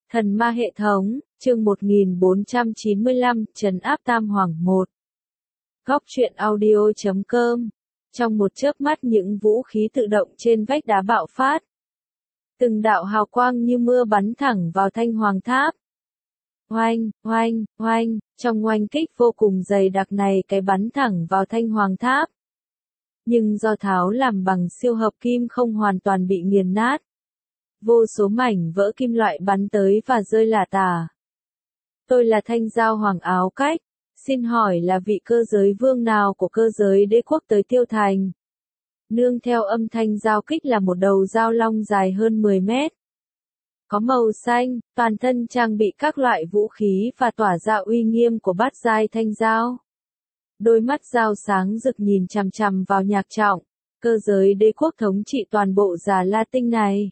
Thần ma hệ thống, chương 1495, trấn áp Tam Hoàng 1. Góc truyện audio.com. Trong một chớp mắt những vũ khí tự động trên vách đá bạo phát. Từng đạo hào quang như mưa bắn thẳng vào Thanh Hoàng Tháp. Oanh, oanh, oanh, trong oanh kích vô cùng dày đặc này cái bắn thẳng vào Thanh Hoàng Tháp. Nhưng do tháo làm bằng siêu hợp kim không hoàn toàn bị nghiền nát. Vô số mảnh vỡ kim loại bắn tới và rơi lả tả. Tôi là Thanh Giao Hoàng Áo Cách, xin hỏi là vị cơ giới vương nào của cơ giới đế quốc tới Tiêu Thành? Nương theo âm thanh giao kích là một đầu dao long dài hơn 10 mét. Có màu xanh, toàn thân trang bị các loại vũ khí và tỏa ra uy nghiêm của bát giai thanh giao. Đôi mắt dao sáng rực nhìn chằm chằm vào Nhạc Trọng, cơ giới đế quốc thống trị toàn bộ Già La Tinh này.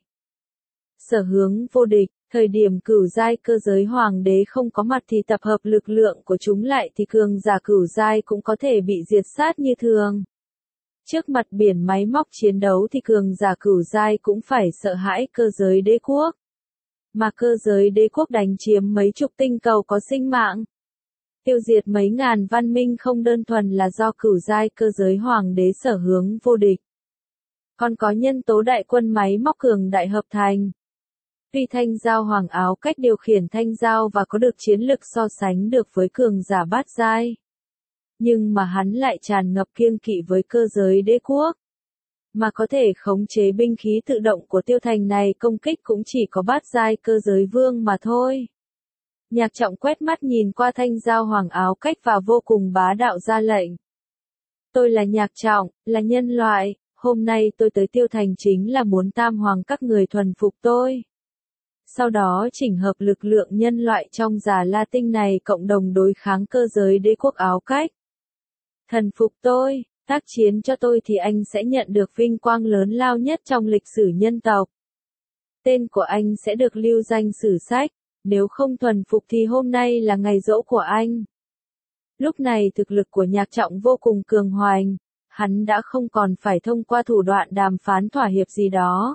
Sở hướng vô địch, thời điểm cửu giai cơ giới hoàng đế không có mặt thì tập hợp lực lượng của chúng lại thì cường giả cửu giai cũng có thể bị diệt sát như thường. Trước mặt biển máy móc chiến đấu thì cường giả cửu giai cũng phải sợ hãi cơ giới đế quốc. Mà cơ giới đế quốc đánh chiếm mấy chục tinh cầu có sinh mạng. Tiêu diệt mấy ngàn văn minh không đơn thuần là do cửu giai cơ giới hoàng đế sở hướng vô địch. Còn có nhân tố đại quân máy móc cường đại hợp thành. Tuy Thanh Giao Hoàng Áo Cách điều khiển Thanh Giao và có được chiến lực so sánh được với cường giả bát giai. Nhưng mà hắn lại tràn ngập kiêng kỵ với cơ giới đế quốc. Mà có thể khống chế binh khí tự động của Tiêu Thành này công kích cũng chỉ có bát giai cơ giới vương mà thôi. Nhạc Trọng quét mắt nhìn qua Thanh Giao Hoàng Áo Cách và vô cùng bá đạo ra lệnh. Tôi là Nhạc Trọng, là nhân loại, hôm nay tôi tới Tiêu Thành chính là muốn Tam Hoàng các người thuần phục tôi. Sau đó chỉnh hợp lực lượng nhân loại trong Già La Tinh này cộng đồng đối kháng cơ giới đế quốc Áo Cách. Thần phục tôi, tác chiến cho tôi thì anh sẽ nhận được vinh quang lớn lao nhất trong lịch sử nhân tộc. Tên của anh sẽ được lưu danh sử sách, nếu không thuần phục thì hôm nay là ngày giỗ của anh. Lúc này thực lực của Nhạc Trọng vô cùng cường hoành, hắn đã không còn phải thông qua thủ đoạn đàm phán thỏa hiệp gì đó.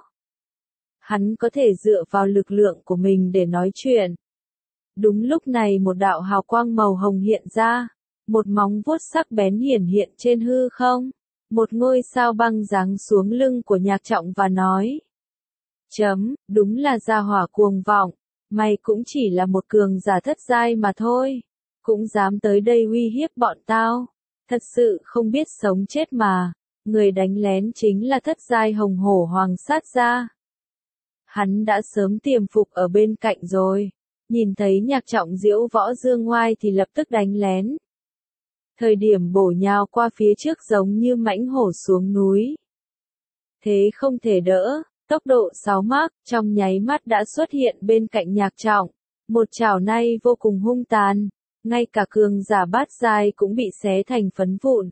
Hắn có thể dựa vào lực lượng của mình để nói chuyện. Đúng lúc này một đạo hào quang màu hồng hiện ra, một móng vuốt sắc bén hiển hiện trên hư không, một ngôi sao băng giáng xuống lưng của Nhạc Trọng và nói. Đúng là gia hỏa cuồng vọng, mày cũng chỉ là một cường giả thất giai mà thôi, cũng dám tới đây uy hiếp bọn tao, thật sự không biết sống chết mà, người đánh lén chính là thất giai hồng hổ hoàng sát gia. Hắn đã sớm tiềm phục ở bên cạnh rồi, nhìn thấy Nhạc Trọng diễu võ dương ngoai thì lập tức đánh lén. Thời điểm bổ nhào qua phía trước giống như mãnh hổ xuống núi. Thế không thể đỡ, tốc độ 6 mach trong nháy mắt đã xuất hiện bên cạnh Nhạc Trọng, một chảo này vô cùng hung tàn, ngay cả cường giả bát giai cũng bị xé thành phấn vụn.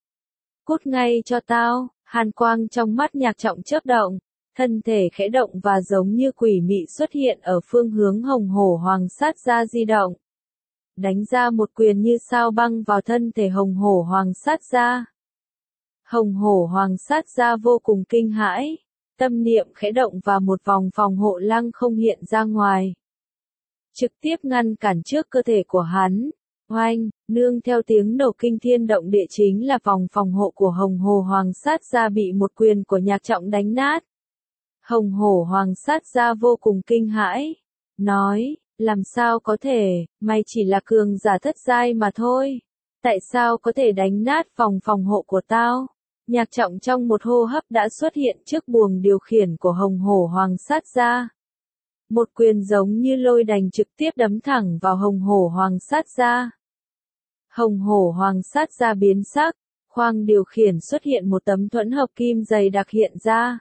Cút ngay cho tao, hàn quang trong mắt Nhạc Trọng chớp động. Thân thể khẽ động và giống như quỷ mị xuất hiện ở phương hướng hồng hổ hoàng sát gia di động. Đánh ra một quyền như sao băng vào thân thể hồng hổ hoàng sát gia. Hồng hổ hoàng sát gia vô cùng kinh hãi, tâm niệm khẽ động và một vòng phòng hộ lăng không hiện ra ngoài. Trực tiếp ngăn cản trước cơ thể của hắn. Oanh, nương theo tiếng nổ kinh thiên động địa chính là vòng phòng hộ của hồng hổ hoàng sát gia bị một quyền của Nhạc Trọng đánh nát. Hồng hổ hoàng sát gia vô cùng kinh hãi, nói, làm sao có thể, mày chỉ là cường giả thất giai mà thôi, tại sao có thể đánh nát vòng phòng hộ của tao? Nhạc Trọng trong một hô hấp đã xuất hiện trước buồng điều khiển của hồng hổ hoàng sát gia. Một quyền giống như lôi đành trực tiếp đấm thẳng vào hồng hổ hoàng sát gia. Hồng hổ hoàng sát gia biến sắc, khoang điều khiển xuất hiện một tấm thuẫn hợp kim dày đặc hiện ra.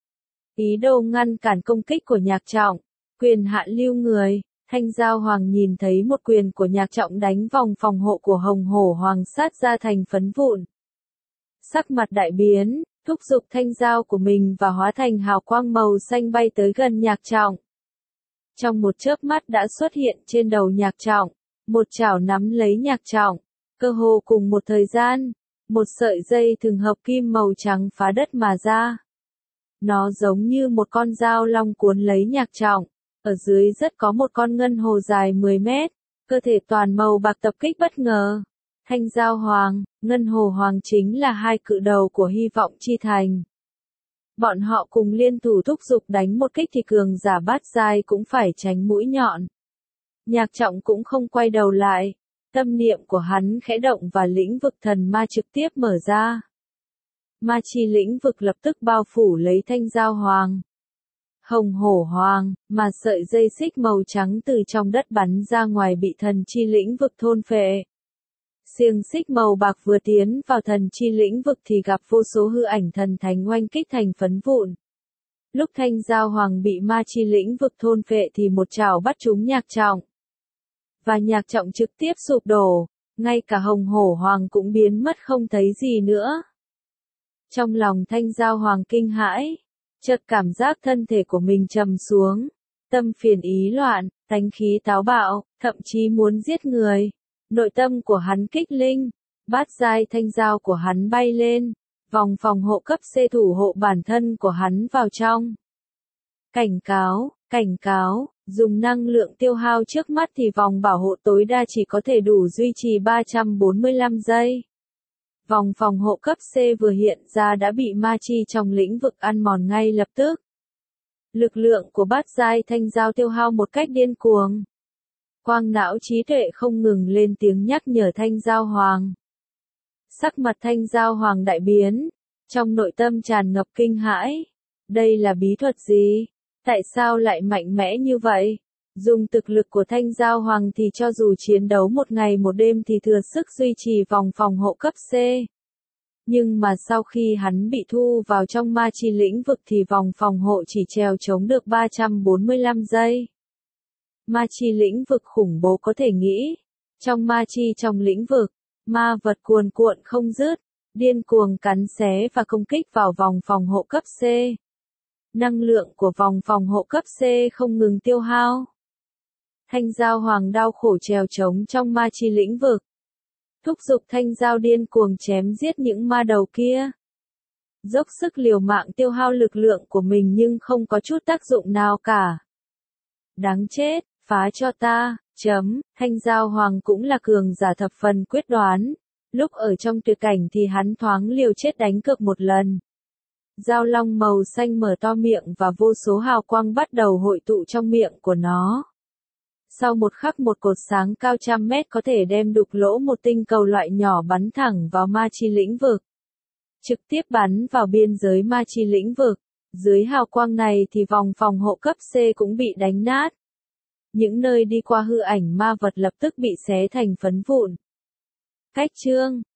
Ý đồ ngăn cản công kích của Nhạc Trọng, quyền hạn lưu người, Thanh Giao Hoàng nhìn thấy một quyền của Nhạc Trọng đánh vòng phòng hộ của hồng hổ hoàng sát ra thành phấn vụn. Sắc mặt đại biến, thúc giục thanh giao của mình và hóa thành hào quang màu xanh bay tới gần Nhạc Trọng. Trong một chớp mắt đã xuất hiện trên đầu Nhạc Trọng, một chảo nắm lấy Nhạc Trọng, cơ hồ cùng một thời gian, một sợi dây thừng hợp kim màu trắng phá đất mà ra. Nó giống như một con dao long cuốn lấy Nhạc Trọng, Ở dưới rất có một con ngân hồ dài 10 mét, cơ thể toàn màu bạc tập kích bất ngờ. Thanh Giao Hoàng, Ngân Hồ Hoàng chính là hai cự đầu của hy vọng chi thành. Bọn họ cùng liên thủ thúc giục đánh một kích thì cường giả bát giai cũng phải tránh mũi nhọn. Nhạc Trọng cũng không quay đầu lại, tâm niệm của hắn khẽ động và lĩnh vực thần ma trực tiếp mở ra. Ma chi lĩnh vực lập tức bao phủ lấy Thanh Giao Hoàng. Hồng Hổ Hoàng, mà sợi dây xích màu trắng từ trong đất bắn ra ngoài bị thần chi lĩnh vực thôn phệ. Xiềng xích màu bạc vừa tiến vào thần chi lĩnh vực thì gặp vô số hư ảnh thần thánh oanh kích thành phấn vụn. Lúc Thanh Giao Hoàng bị ma chi lĩnh vực thôn phệ thì một chảo bắt trúng Nhạc Trọng. Và Nhạc Trọng trực tiếp sụp đổ, ngay cả Hồng Hổ Hoàng cũng biến mất không thấy gì nữa. Trong lòng Thanh Giao Hoàng kinh hãi, chợt cảm giác thân thể của mình trầm xuống, tâm phiền ý loạn, tánh khí táo bạo, thậm chí muốn giết người. Nội tâm của hắn kích linh, bát giai thanh giao của hắn bay lên, vòng phòng hộ cấp C thủ hộ bản thân của hắn vào trong. Cảnh cáo, dùng năng lượng tiêu hao trước mắt thì vòng bảo hộ tối đa chỉ có thể đủ duy trì 345 giây. Vòng phòng hộ cấp C vừa hiện ra đã bị ma chi trong lĩnh vực ăn mòn ngay lập tức. Lực lượng của bát giai thanh giao tiêu hao một cách điên cuồng. Quang não trí tuệ không ngừng lên tiếng nhắc nhở Thanh Giao Hoàng. Sắc mặt Thanh Giao Hoàng đại biến, trong nội tâm tràn ngập kinh hãi. Đây là bí thuật gì? Tại sao lại mạnh mẽ như vậy? Dùng thực lực của Thanh Giao Hoàng thì cho dù chiến đấu một ngày một đêm thì thừa sức duy trì vòng phòng hộ cấp C. Nhưng mà sau khi hắn bị thu vào trong ma chi lĩnh vực thì vòng phòng hộ chỉ trèo chống được 345 giây. Ma chi lĩnh vực khủng bố có thể nghĩ. Trong ma chi trong lĩnh vực, ma vật cuồn cuộn không dứt, điên cuồng cắn xé và công kích vào vòng phòng hộ cấp C. Năng lượng của vòng phòng hộ cấp C không ngừng tiêu hao. Thanh Giao Hoàng đau khổ trèo trống trong ma chi lĩnh vực. Thúc giục Thanh Giao điên cuồng chém giết những ma đầu kia. Dốc sức liều mạng tiêu hao lực lượng của mình nhưng không có chút tác dụng nào cả. Đáng chết, phá cho ta, Thanh Giao Hoàng cũng là cường giả thập phần quyết đoán. Lúc ở trong tuyệt cảnh thì hắn thoáng liều chết đánh cược một lần. Giao long màu xanh mở to miệng và vô số hào quang bắt đầu hội tụ trong miệng của nó. Sau một khắc một cột sáng cao trăm mét có thể đem đục lỗ một tinh cầu loại nhỏ bắn thẳng vào ma chi lĩnh vực. Trực tiếp bắn vào biên giới ma chi lĩnh vực. Dưới hào quang này thì vòng phòng hộ cấp C cũng bị đánh nát. Những nơi đi qua hư ảnh ma vật lập tức bị xé thành phấn vụn. Cách chương